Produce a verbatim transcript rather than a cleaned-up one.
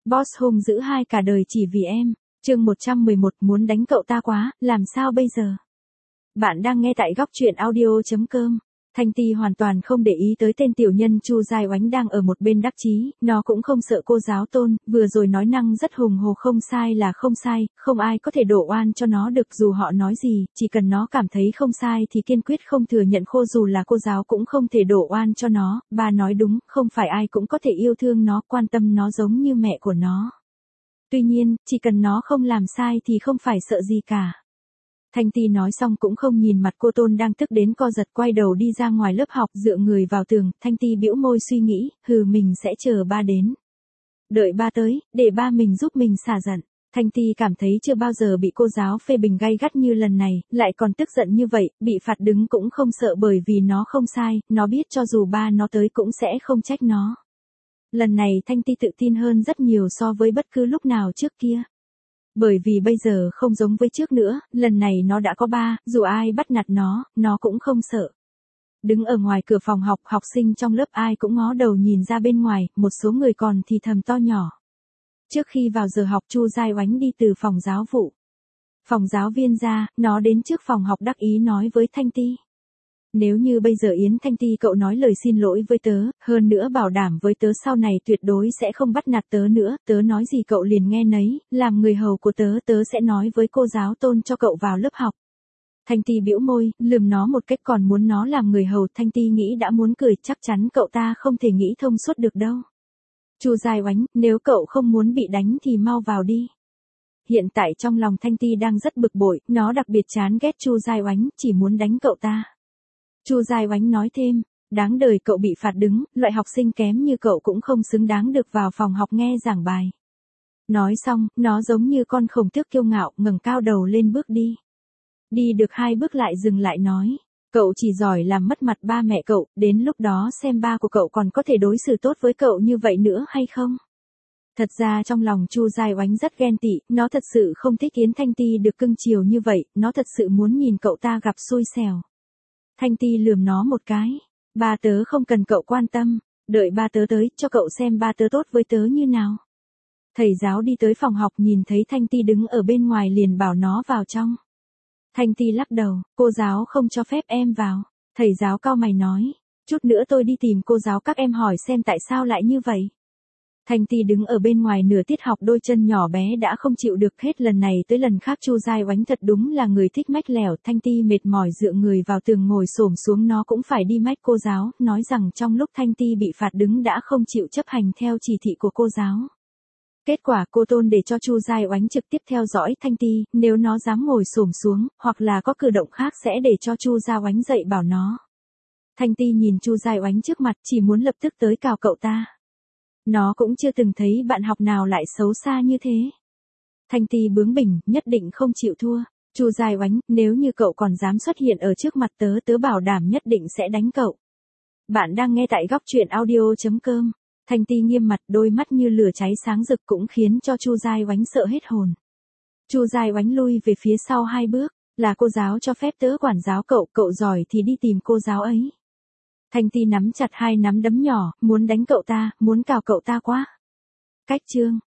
Boss hung dữ hai cả đời chỉ vì em. Chương một trăm mười một muốn đánh cậu ta quá, làm sao bây giờ? Bạn đang nghe tại góc truyện audio chấm com. Thanh Ti hoàn toàn không để ý tới tên tiểu nhân Chu Giai Oánh đang ở một bên đắc chí, nó cũng không sợ cô giáo Tôn, vừa rồi nói năng rất hùng hồ không sai là không sai, không ai có thể đổ oan cho nó được dù họ nói gì, chỉ cần nó cảm thấy không sai thì kiên quyết không thừa nhận khô dù là cô giáo cũng không thể đổ oan cho nó, bà nói đúng, không phải ai cũng có thể yêu thương nó, quan tâm nó giống như mẹ của nó. Tuy nhiên, chỉ cần nó không làm sai thì không phải sợ gì cả. Thanh Ti nói xong cũng không nhìn mặt cô Tôn đang tức đến co giật, quay đầu đi ra ngoài lớp học dựa người vào tường, Thanh Ti bĩu môi suy nghĩ, hừ mình sẽ chờ ba đến. Đợi ba tới, để ba mình giúp mình xả giận. Thanh Ti cảm thấy chưa bao giờ bị cô giáo phê bình gay gắt như lần này, lại còn tức giận như vậy, bị phạt đứng cũng không sợ bởi vì nó không sai, nó biết cho dù ba nó tới cũng sẽ không trách nó. Lần này Thanh Ti tự tin hơn rất nhiều so với bất cứ lúc nào trước kia. Bởi vì bây giờ không giống với trước nữa, lần này nó đã có ba, dù ai bắt nạt nó, nó cũng không sợ. Đứng ở ngoài cửa phòng học, học sinh trong lớp ai cũng ngó đầu nhìn ra bên ngoài, một số người còn thì thầm to nhỏ. Trước khi vào giờ học Chu Giai Oánh đi từ phòng giáo vụ. Phòng giáo viên ra, nó đến trước phòng học đắc ý nói với Thanh Ti. Nếu như bây giờ Yến Thanh Ti cậu nói lời xin lỗi với tớ, hơn nữa bảo đảm với tớ sau này tuyệt đối sẽ không bắt nạt tớ nữa, tớ nói gì cậu liền nghe nấy, làm người hầu của tớ tớ sẽ nói với cô giáo Tôn cho cậu vào lớp học. Thanh Ti bĩu môi, lườm nó một cách còn muốn nó làm người hầu, Thanh Ti nghĩ đã muốn cười, chắc chắn cậu ta không thể nghĩ thông suốt được đâu. Chu Giai Oánh, nếu cậu không muốn bị đánh thì mau vào đi. Hiện tại trong lòng Thanh Ti đang rất bực bội, nó đặc biệt chán ghét Chu Giai Oánh, chỉ muốn đánh cậu ta. Chu Giai Oánh nói thêm, đáng đời cậu bị phạt đứng, loại học sinh kém như cậu cũng không xứng đáng được vào phòng học nghe giảng bài. Nói xong, nó giống như con khổng tước kiêu ngạo, ngẩng cao đầu lên bước đi. Đi được hai bước lại dừng lại nói, cậu chỉ giỏi làm mất mặt ba mẹ cậu, đến lúc đó xem ba của cậu còn có thể đối xử tốt với cậu như vậy nữa hay không? Thật ra trong lòng Chu Giai Oánh rất ghen tị, nó thật sự không thích Yến Thanh Ti được cưng chiều như vậy, nó thật sự muốn nhìn cậu ta gặp xui xẻo. Thanh Ti lườm nó một cái, ba tớ không cần cậu quan tâm, đợi ba tớ tới, cho cậu xem ba tớ tốt với tớ như nào. Thầy giáo đi tới phòng học nhìn thấy Thanh Ti đứng ở bên ngoài liền bảo nó vào trong. Thanh Ti lắc đầu, cô giáo không cho phép em vào. Thầy giáo cau mày nói, chút nữa tôi đi tìm cô giáo các em hỏi xem tại sao lại như vậy. Thanh Ti đứng ở bên ngoài nửa tiết học, đôi chân nhỏ bé đã không chịu được, hết lần này tới lần khác Chu Giai Oánh thật đúng là người thích mách lẻo. Thanh Ti mệt mỏi dựa người vào tường ngồi xổm xuống, nó cũng phải đi mách cô giáo, nói rằng trong lúc Thanh Ti bị phạt đứng đã không chịu chấp hành theo chỉ thị của cô giáo. Kết quả cô Tôn để cho Chu Giai Oánh trực tiếp theo dõi Thanh Ti, nếu nó dám ngồi xổm xuống, hoặc là có cử động khác sẽ để cho Chu Giai Oánh dạy bảo nó. Thanh Ti nhìn Chu Giai Oánh trước mặt, chỉ muốn lập tức tới cào cậu ta. Nó cũng chưa từng thấy bạn học nào lại xấu xa như thế. Thanh Ti bướng bỉnh, nhất định không chịu thua. Chu Giai Oánh, nếu như cậu còn dám xuất hiện ở trước mặt tớ, tớ bảo đảm nhất định sẽ đánh cậu. Bạn đang nghe tại góc truyện audio chấm com. Thanh Ti nghiêm mặt, đôi mắt như lửa cháy sáng rực cũng khiến cho Chu Giai Oánh sợ hết hồn. Chu Giai Oánh lui về phía sau hai bước, là cô giáo cho phép tớ quản giáo cậu, cậu giỏi thì đi tìm cô giáo ấy. Thanh Ti nắm chặt hai nắm đấm nhỏ, muốn đánh cậu ta, muốn cào cậu ta quá. Cách chương.